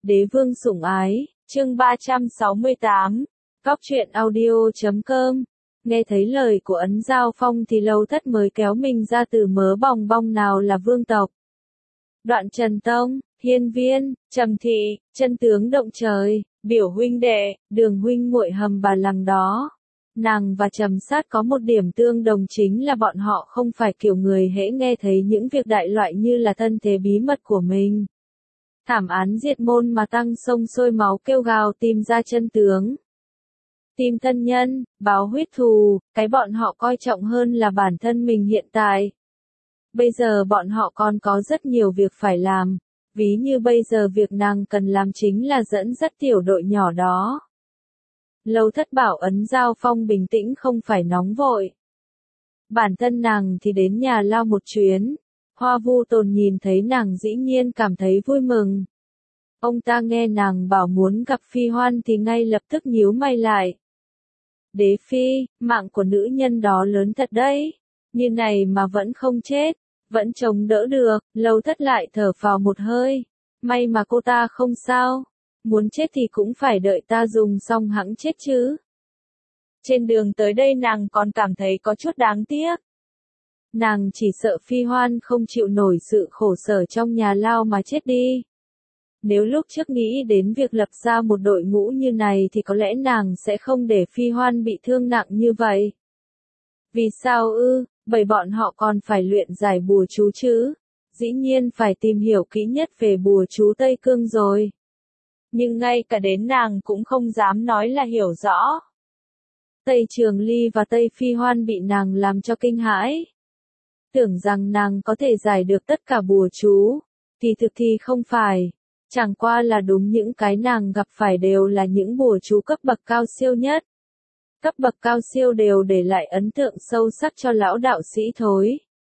Đế vương sủng ái, chương 368, Góc truyện audio.com. Nghe thấy lời của Ấn Giao Phong thì Lâu Thất mới kéo mình ra từ mớ bòng bong nào là vương tộc. Đoạn Trần Tông, Hiên Viên, Trầm Thị, chân tướng động trời, biểu huynh đệ, Đường huynh muội hầm bà lằng đó. Nàng và Trầm Sát có một điểm tương đồng chính là bọn họ không phải kiểu người hễ nghe thấy những việc đại loại như là thân thế bí mật của mình. Thảm án diệt môn mà tăng sông sôi máu kêu gào tìm ra chân tướng. Tìm thân nhân, báo huyết thù, cái bọn họ coi trọng hơn là bản thân mình hiện tại. Bây giờ bọn họ còn có rất nhiều việc phải làm, ví như bây giờ việc nàng cần làm chính là dẫn dắt tiểu đội nhỏ đó. Lâu Thất bảo Ấn Giao Phong bình tĩnh không phải nóng vội. Bản thân nàng thì đến nhà lao một chuyến. Hoa Vu Tồn nhìn thấy nàng dĩ nhiên cảm thấy vui mừng. Ông ta nghe nàng bảo muốn gặp Phi Hoan thì ngay lập tức nhíu mày lại. Đế Phi, mạng của nữ nhân đó lớn thật đấy. Như này mà vẫn không chết, vẫn chống đỡ được. Lâu Thất lại thở phào một hơi. May mà cô ta không sao. Muốn chết thì cũng phải đợi ta dùng xong hẵng chết chứ. Trên đường tới đây nàng còn cảm thấy có chút đáng tiếc. Nàng chỉ sợ Phi Hoan không chịu nổi sự khổ sở trong nhà lao mà chết đi. Nếu lúc trước nghĩ đến việc lập ra một đội ngũ như này thì có lẽ nàng sẽ không để Phi Hoan bị thương nặng như vậy. Vì sao ư? Bởi bọn họ còn phải luyện giải bùa chú chứ. Dĩ nhiên phải tìm hiểu kỹ nhất về bùa chú Tây Cương rồi. Nhưng ngay cả đến nàng cũng không dám nói là hiểu rõ. Tây Trường Ly và Tây Phi Hoan bị nàng làm cho kinh hãi. Tưởng rằng nàng có thể giải được tất cả bùa chú, thì thực thì không phải. Chẳng qua là đúng những cái nàng gặp phải đều là những bùa chú cấp bậc cao siêu nhất. Cấp bậc cao siêu đều để lại ấn tượng sâu sắc cho lão đạo sĩ thôi.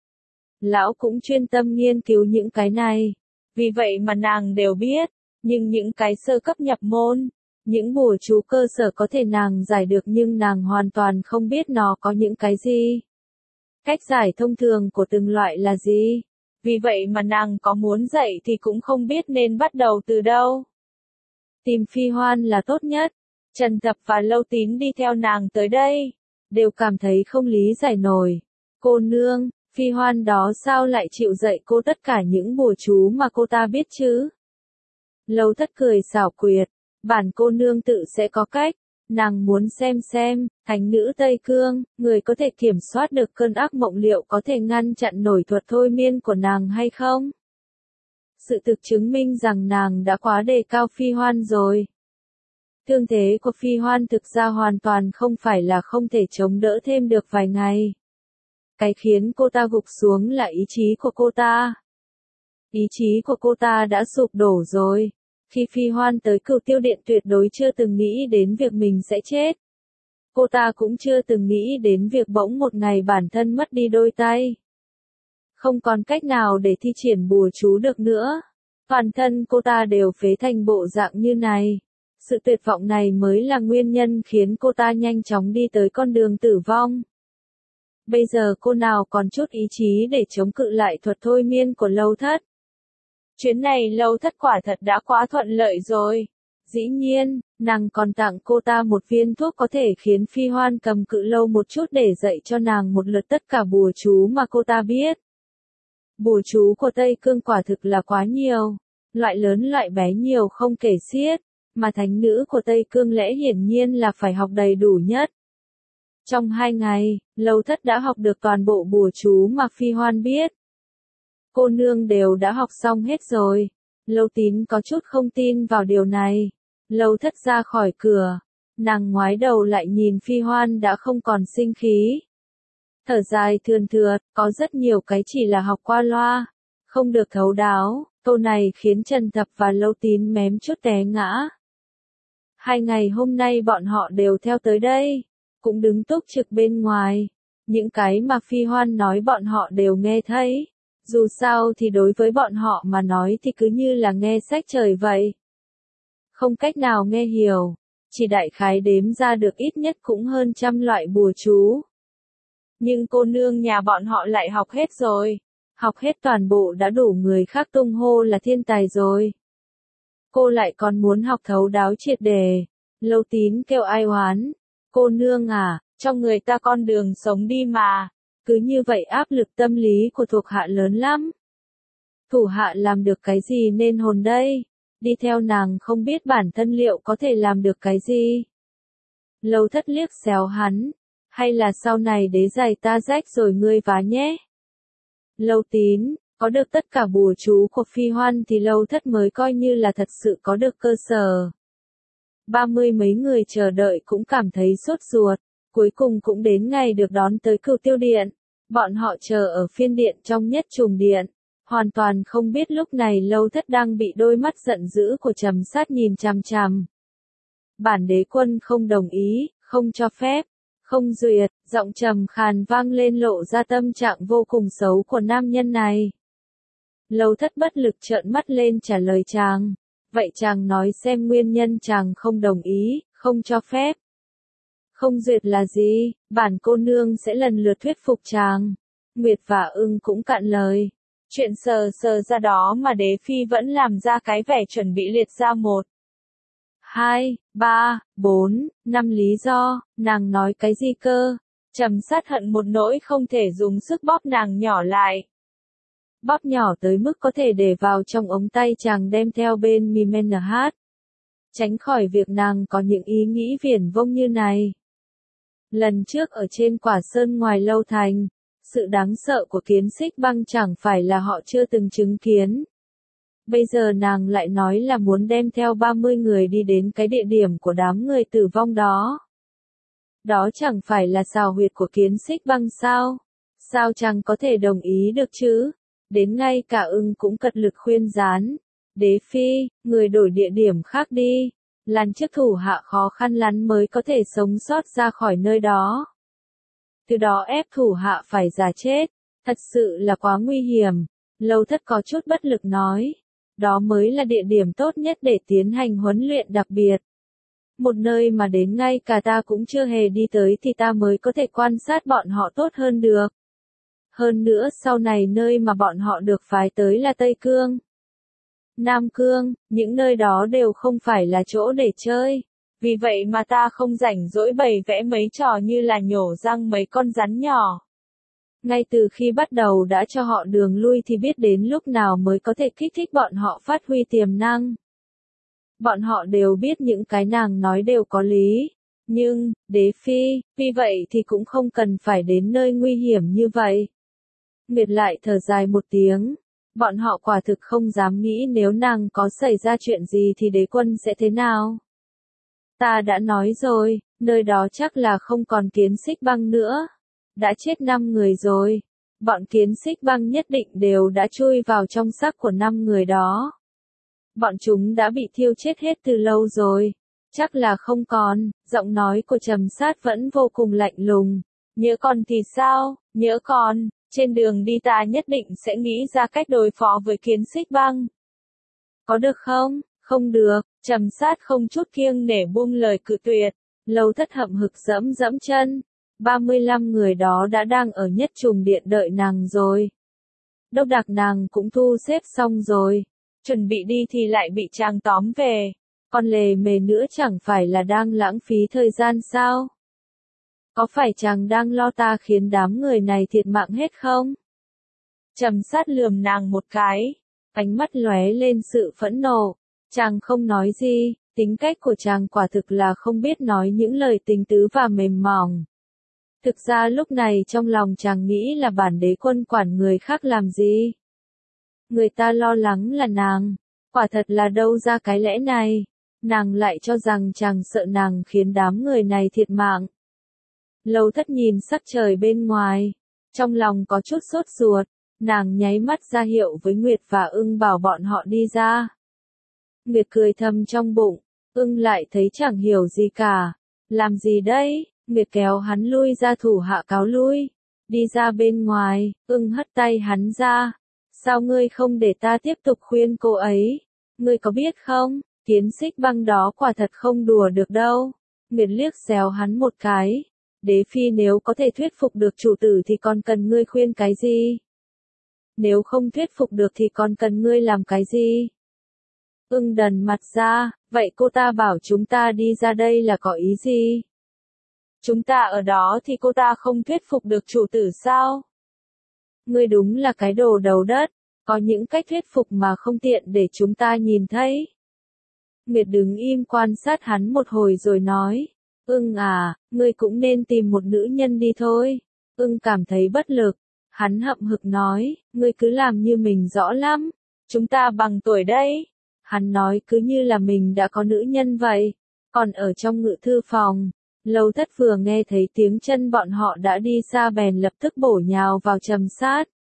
Lão cũng chuyên tâm nghiên cứu những cái này. Vì vậy mà nàng đều biết, nhưng những cái sơ cấp nhập môn, những bùa chú cơ sở có thể nàng giải được nhưng nàng hoàn toàn không biết nó có những cái gì. Cách giải thông thường của từng loại là gì? Vì vậy mà nàng có muốn dạy thì cũng không biết nên bắt đầu từ đâu. Tìm Phi Hoan là tốt nhất. Trần Thập và Lâu Tín đi theo nàng tới đây, đều cảm thấy không lý giải nổi. Cô nương, Phi Hoan đó sao lại chịu dạy cô tất cả những bùa chú mà cô ta biết chứ? Lâu Thất cười xảo quyệt, bản cô nương tự sẽ có cách. Nàng muốn xem, thánh nữ Tây Cương, người có thể kiểm soát được cơn ác mộng liệu có thể ngăn chặn nổi thuật thôi miên của nàng hay không? Sự thực chứng minh rằng nàng đã quá đề cao Phi Hoan rồi. Thương thế của Phi Hoan thực ra hoàn toàn không phải là không thể chống đỡ thêm được vài ngày. Cái khiến cô ta gục xuống là ý chí của cô ta. Ý chí của cô ta đã sụp đổ rồi. Khi Phi Hoan tới Cửu Tiêu Điện tuyệt đối chưa từng nghĩ đến việc mình sẽ chết. Cô ta cũng chưa từng nghĩ đến việc bỗng một ngày bản thân mất đi đôi tay. Không còn cách nào để thi triển bùa chú được nữa. Toàn thân cô ta đều phế thành bộ dạng như này. Sự tuyệt vọng này mới là nguyên nhân khiến cô ta nhanh chóng đi tới con đường tử vong. Bây giờ cô nào còn chút ý chí để chống cự lại thuật thôi miên của Lâu Thất. Chuyến này Lâu Thất quả thật đã quá thuận lợi rồi. Dĩ nhiên, nàng còn tặng cô ta một viên thuốc có thể khiến Phi Hoan cầm cự lâu một chút để dạy cho nàng một lượt tất cả bùa chú mà cô ta biết. Bùa chú của Tây Cương quả thực là quá nhiều. Loại lớn loại bé nhiều không kể xiết. Mà thánh nữ của Tây Cương lẽ hiển nhiên là phải học đầy đủ nhất. Trong 2 ngày, Lâu Thất đã học được toàn bộ bùa chú mà Phi Hoan biết. Cô nương đều đã học xong hết rồi. Lâu Tín có chút không tin vào điều này. Lâu Thất ra khỏi cửa. Nàng ngoái đầu lại nhìn Phi Hoan đã không còn sinh khí. Thở dài thườn thượt, có rất nhiều cái chỉ là học qua loa. Không được thấu đáo. Câu này khiến Trần Thập và Lâu Tín mém chút té ngã. 2 ngày hôm nay bọn họ đều theo tới đây. Cũng đứng túc trực bên ngoài. Những cái mà Phi Hoan nói bọn họ đều nghe thấy. Dù sao thì đối với bọn họ mà nói thì cứ như là nghe sách trời vậy. Không cách nào nghe hiểu. Chỉ đại khái đếm ra được ít nhất cũng hơn 100 loại bùa chú. Nhưng cô nương nhà bọn họ lại học hết rồi. Học hết toàn bộ đã đủ người khác tung hô là thiên tài rồi. cô lại còn muốn học thấu đáo triệt đề. Lâu Tín kêu ai oán, cô nương à, cho người ta con đường sống đi mà. Cứ như vậy áp lực tâm lý của thuộc hạ lớn lắm. Thủ hạ làm được cái gì nên hồn đây? Đi theo nàng không biết bản thân liệu có thể làm được cái gì? Lâu Thất liếc xéo hắn, hay là sau này đế giày ta rách rồi ngươi vá nhé? Lâu Tín, có được tất cả bùa chú của Phi Hoan thì Lâu Thất mới coi như là thật sự có được cơ sở. 30 mấy người chờ đợi cũng cảm thấy sốt ruột, cuối cùng cũng đến ngày được đón tới Cửu Tiêu Điện. Bọn họ chờ ở phiên điện trong Nhất Trùng Điện, hoàn toàn không biết lúc này Lâu Thất đang bị đôi mắt giận dữ của Trầm Sát nhìn chằm chằm. Bản đế quân không đồng ý, không cho phép, không duyệt, giọng trầm khàn vang lên lộ ra tâm trạng vô cùng xấu của nam nhân này. Lâu Thất bất lực trợn mắt lên trả lời chàng, vậy chàng nói xem nguyên nhân chàng không đồng ý, không cho phép. Không duyệt là gì, bản cô nương sẽ lần lượt thuyết phục chàng. Nguyệt và Ưng cũng cạn lời. Chuyện sờ sờ ra đó mà đế phi vẫn làm ra cái vẻ chuẩn bị liệt ra 1, 2, 3, 4, 5 lý do, nàng nói cái gì cơ? Trầm Sát hận một nỗi không thể dùng sức bóp nàng nhỏ lại. Bóp nhỏ tới mức có thể để vào trong ống tay chàng đem theo bên Mimenhat. Tránh khỏi việc nàng có những ý nghĩ viển vông như này. Lần trước ở trên Quả Sơn ngoài Lâu Thành, sự đáng sợ của Kiến Xích Băng chẳng phải là họ chưa từng chứng kiến. Bây giờ nàng lại nói là muốn đem theo 30 người đi đến cái địa điểm của đám người tử vong đó. Đó chẳng phải là xào huyệt của Kiến Xích Băng sao? Sao chàng có thể đồng ý được chứ? Đến ngay cả Ưng cũng cật lực khuyên gián. Đế phi, người đổi địa điểm khác đi. Làn trước thủ hạ khó khăn lắm mới có thể sống sót ra khỏi nơi đó. Từ đó ép thủ hạ phải giả chết. Thật sự là quá nguy hiểm. Lâu Thất có chút bất lực nói. Đó mới là địa điểm tốt nhất để tiến hành huấn luyện đặc biệt. Một nơi mà đến ngay cả ta cũng chưa hề đi tới thì ta mới có thể quan sát bọn họ tốt hơn được. Hơn nữa sau này nơi mà bọn họ được phái tới là Tây Cương, Nam Cương, những nơi đó đều không phải là chỗ để chơi. Vì vậy mà ta không rảnh rỗi bày vẽ mấy trò như là nhổ răng mấy con rắn nhỏ. Ngay từ khi bắt đầu đã cho họ đường lui thì biết đến lúc nào mới có thể kích thích bọn họ phát huy tiềm năng. Bọn họ đều biết những cái nàng nói đều có lý. Nhưng, đế phi, vì vậy thì cũng không cần phải đến nơi nguy hiểm như vậy. Nguyệt lại thở dài một tiếng. Bọn họ quả thực không dám nghĩ nếu nàng có xảy ra chuyện gì thì đế quân sẽ thế nào. Ta đã nói rồi, nơi đó chắc là không còn Kiến Xích Băng nữa. Đã chết 5 người rồi. Bọn Kiến Xích Băng nhất định đều đã chui vào trong xác của 5 người đó. Bọn chúng đã bị thiêu chết hết từ lâu rồi. Chắc là không còn. Giọng nói của Trầm Sát vẫn vô cùng lạnh lùng. Nhỡ còn thì sao? Nhỡ còn, trên đường đi ta nhất định sẽ nghĩ ra cách đối phó với Kiến Xích Băng. Có được không? Không được. Trầm Sát không chút kiêng nể buông lời cự tuyệt. Lâu Thất hậm hực dẫm dẫm chân. 35 người đó đã đang ở Nhất Trùng Điện đợi nàng rồi. Đốc đặc nàng cũng thu xếp xong rồi. Chuẩn bị đi thì lại bị chàng tóm về. Còn lề mề nữa chẳng phải là đang lãng phí thời gian sao? Có phải chàng đang lo ta khiến đám người này thiệt mạng hết không? Trầm Sát lườm nàng một cái. Ánh mắt lóe lên sự phẫn nộ. Chàng không nói gì. Tính cách của chàng quả thực là không biết nói những lời tình tứ và mềm mỏng. Thực ra lúc này trong lòng chàng nghĩ là bản đế quân quản người khác làm gì. Người ta lo lắng là nàng. Quả thật là đâu ra cái lẽ này. Nàng lại cho rằng chàng sợ nàng khiến đám người này thiệt mạng. Lâu Thất nhìn sắc trời bên ngoài. Trong lòng có chút sốt ruột. Nàng nháy mắt ra hiệu với Nguyệt và Ưng bảo bọn họ đi ra. Nguyệt cười thầm trong bụng. Ưng lại thấy chẳng hiểu gì cả. Làm gì đấy? Nguyệt kéo hắn lui ra thủ hạ cáo lui. Đi ra bên ngoài, Ưng hất tay hắn ra. Sao ngươi không để ta tiếp tục khuyên cô ấy? Ngươi có biết không, Kiến Xích Băng đó quả thật không đùa được đâu. Nguyệt liếc xéo hắn một cái. Đế phi nếu có thể thuyết phục được chủ tử thì còn cần ngươi khuyên cái gì? Nếu không thuyết phục được thì còn cần ngươi làm cái gì? Ưng đần mặt ra, vậy cô ta bảo chúng ta đi ra đây là có ý gì? Chúng ta ở đó thì cô ta không thuyết phục được chủ tử sao? Ngươi đúng là cái đồ đầu đất, có những cách thuyết phục mà không tiện để chúng ta nhìn thấy. Nguyệt đứng im quan sát hắn một hồi rồi nói, Ưng à, ngươi cũng nên tìm một nữ nhân đi thôi. Ưng cảm thấy bất lực, hắn hậm hực nói, ngươi cứ làm như mình rõ lắm, chúng ta bằng tuổi đấy. Hắn nói cứ như là mình đã có nữ nhân vậy. Còn ở trong ngự thư phòng, Lâu Thất vừa nghe thấy tiếng chân bọn họ đã đi xa bèn lập tức bổ nhào vào Trầm Sát.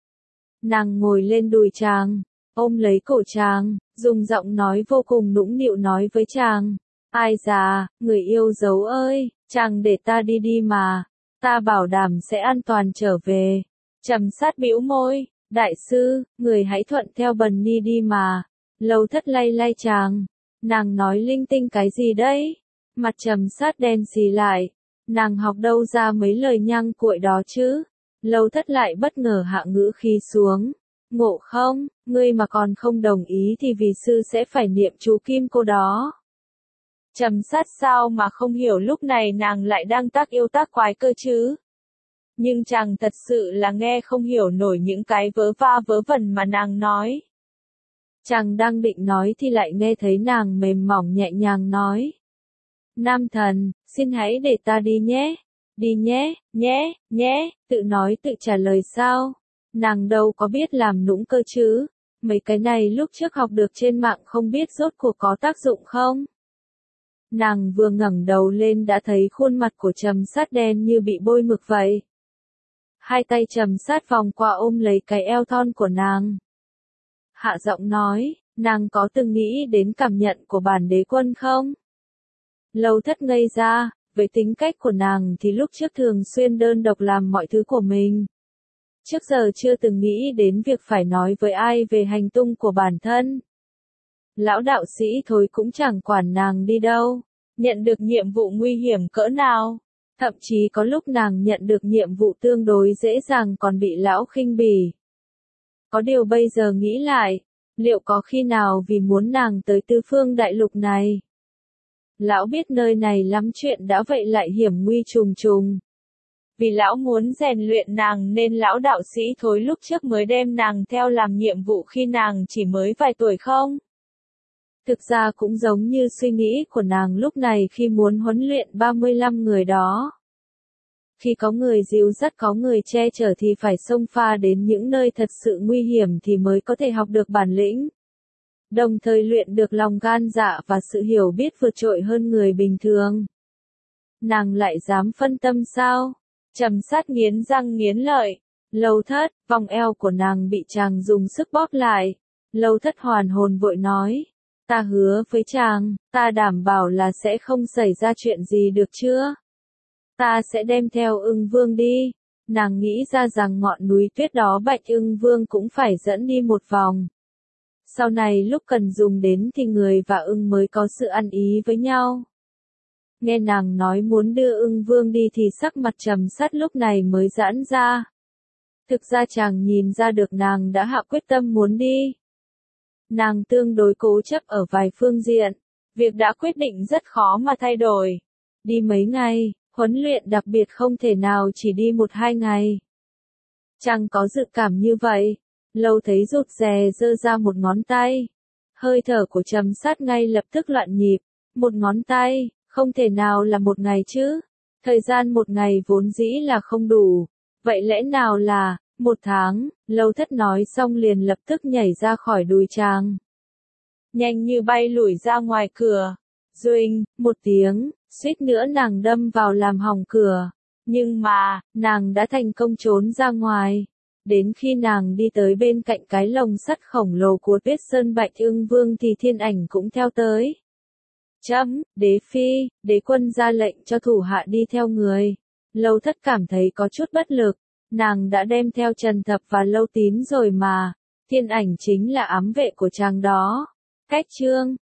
Nàng ngồi lên đùi chàng, ôm lấy cổ chàng, dùng giọng nói vô cùng nũng nịu nói với chàng, ai già, người yêu dấu ơi, chàng để ta đi đi mà, ta bảo đảm sẽ an toàn trở về. Trầm Sát bĩu môi, đại sư, người hãy thuận theo Bần Ni đi mà. Lâu Thất lay lay chàng, nàng nói linh tinh cái gì đấy? Mặt Trầm Sát đen xì lại, nàng học đâu ra mấy lời nhăng cuội đó chứ? Lâu Thất lại bất ngờ hạ ngữ khí xuống, Ngộ không, ngươi mà còn không đồng ý thì vì sư sẽ phải niệm chú kim cô đó. Trầm Sát sao mà không hiểu lúc này nàng lại đang tác yêu tác quái cơ chứ? Nhưng chàng thật sự là nghe không hiểu nổi những cái vớ va vớ vẩn mà nàng nói. Chàng đang định nói thì lại nghe thấy nàng mềm mỏng nhẹ nhàng nói. Nam thần, xin hãy để ta đi nhé. Đi nhé, nhé, tự nói tự trả lời sao. Nàng đâu có biết làm nũng cơ chứ. Mấy cái này lúc trước học được trên mạng không biết rốt cuộc có tác dụng không. Nàng vừa ngẩng đầu lên đã thấy khuôn mặt của Trầm Sát đen như bị bôi mực vậy. Hai tay Trầm Sát vòng qua ôm lấy cái eo thon của nàng. Hạ giọng nói, nàng có từng nghĩ đến cảm nhận của bản đế quân không? Lâu Thất ngây ra, với tính cách của nàng thì lúc trước thường xuyên đơn độc làm mọi thứ của mình. Trước giờ chưa từng nghĩ đến việc phải nói với ai về hành tung của bản thân. Lão đạo sĩ Thối cũng chẳng quản nàng đi đâu, nhận được nhiệm vụ nguy hiểm cỡ nào. Thậm chí có lúc nàng nhận được nhiệm vụ tương đối dễ dàng còn bị lão khinh bỉ. Có điều bây giờ nghĩ lại, liệu có khi nào vì muốn nàng tới Tứ Phương Đại Lục này? Lão biết nơi này lắm chuyện đã vậy lại hiểm nguy trùng trùng. Vì lão muốn rèn luyện nàng nên lão đạo sĩ Thối lúc trước mới đem nàng theo làm nhiệm vụ khi nàng chỉ mới vài tuổi không? Thực ra cũng giống như suy nghĩ của nàng lúc này khi muốn huấn luyện 35 người đó. Khi có người dìu dắt có người che chở thì phải xông pha đến những nơi thật sự nguy hiểm thì mới có thể học được bản lĩnh. Đồng thời luyện được lòng gan dạ và sự hiểu biết vượt trội hơn người bình thường. Nàng lại dám phân tâm sao? Trầm Sát nghiến răng nghiến lợi. Lâu Thất, vòng eo của nàng bị chàng dùng sức bóp lại. Lâu Thất hoàn hồn vội nói. Ta hứa với chàng, ta đảm bảo là sẽ không xảy ra chuyện gì được chưa? Ta sẽ đem theo Ưng Vương đi. Nàng nghĩ ra rằng ngọn núi tuyết đó Bạch Ưng Vương cũng phải dẫn đi một vòng. Sau này lúc cần dùng đến thì người và ưng mới có sự ăn ý với nhau. Nghe nàng nói muốn đưa Ưng Vương đi thì sắc mặt Trầm Sát lúc này mới giãn ra. Thực ra chàng nhìn ra được nàng đã hạ quyết tâm muốn đi. Nàng tương đối cố chấp ở vài phương diện. Việc đã quyết định rất khó mà thay đổi. Đi mấy ngày, huấn luyện đặc biệt không thể nào chỉ đi 1-2 ngày. Chàng có dự cảm như vậy. Lâu thấy rụt rè giơ ra một ngón tay. Hơi thở của Trầm Sát ngay lập tức loạn nhịp. Một ngón tay, không thể nào là 1 ngày chứ. Thời gian 1 ngày vốn dĩ là không đủ. Vậy lẽ nào là 1 tháng? Lâu Thất nói xong liền lập tức nhảy ra khỏi đùi chàng. Nhanh như bay lủi ra ngoài cửa. Duinh, một tiếng, suýt nữa nàng đâm vào làm hỏng cửa. Nhưng mà, nàng đã thành công trốn ra ngoài. Đến khi nàng đi tới bên cạnh cái lồng sắt khổng lồ của Tuyết Sơn Bạch Ưng Vương thì Thiên Ảnh cũng theo tới. Đế phi, đế quân ra lệnh cho thủ hạ đi theo người. Lâu Thất cảm thấy có chút bất lực. Nàng đã đem theo Trần Thập và Lâu Tín rồi mà. Thiên Ảnh chính là ám vệ của chàng đó. Cách chương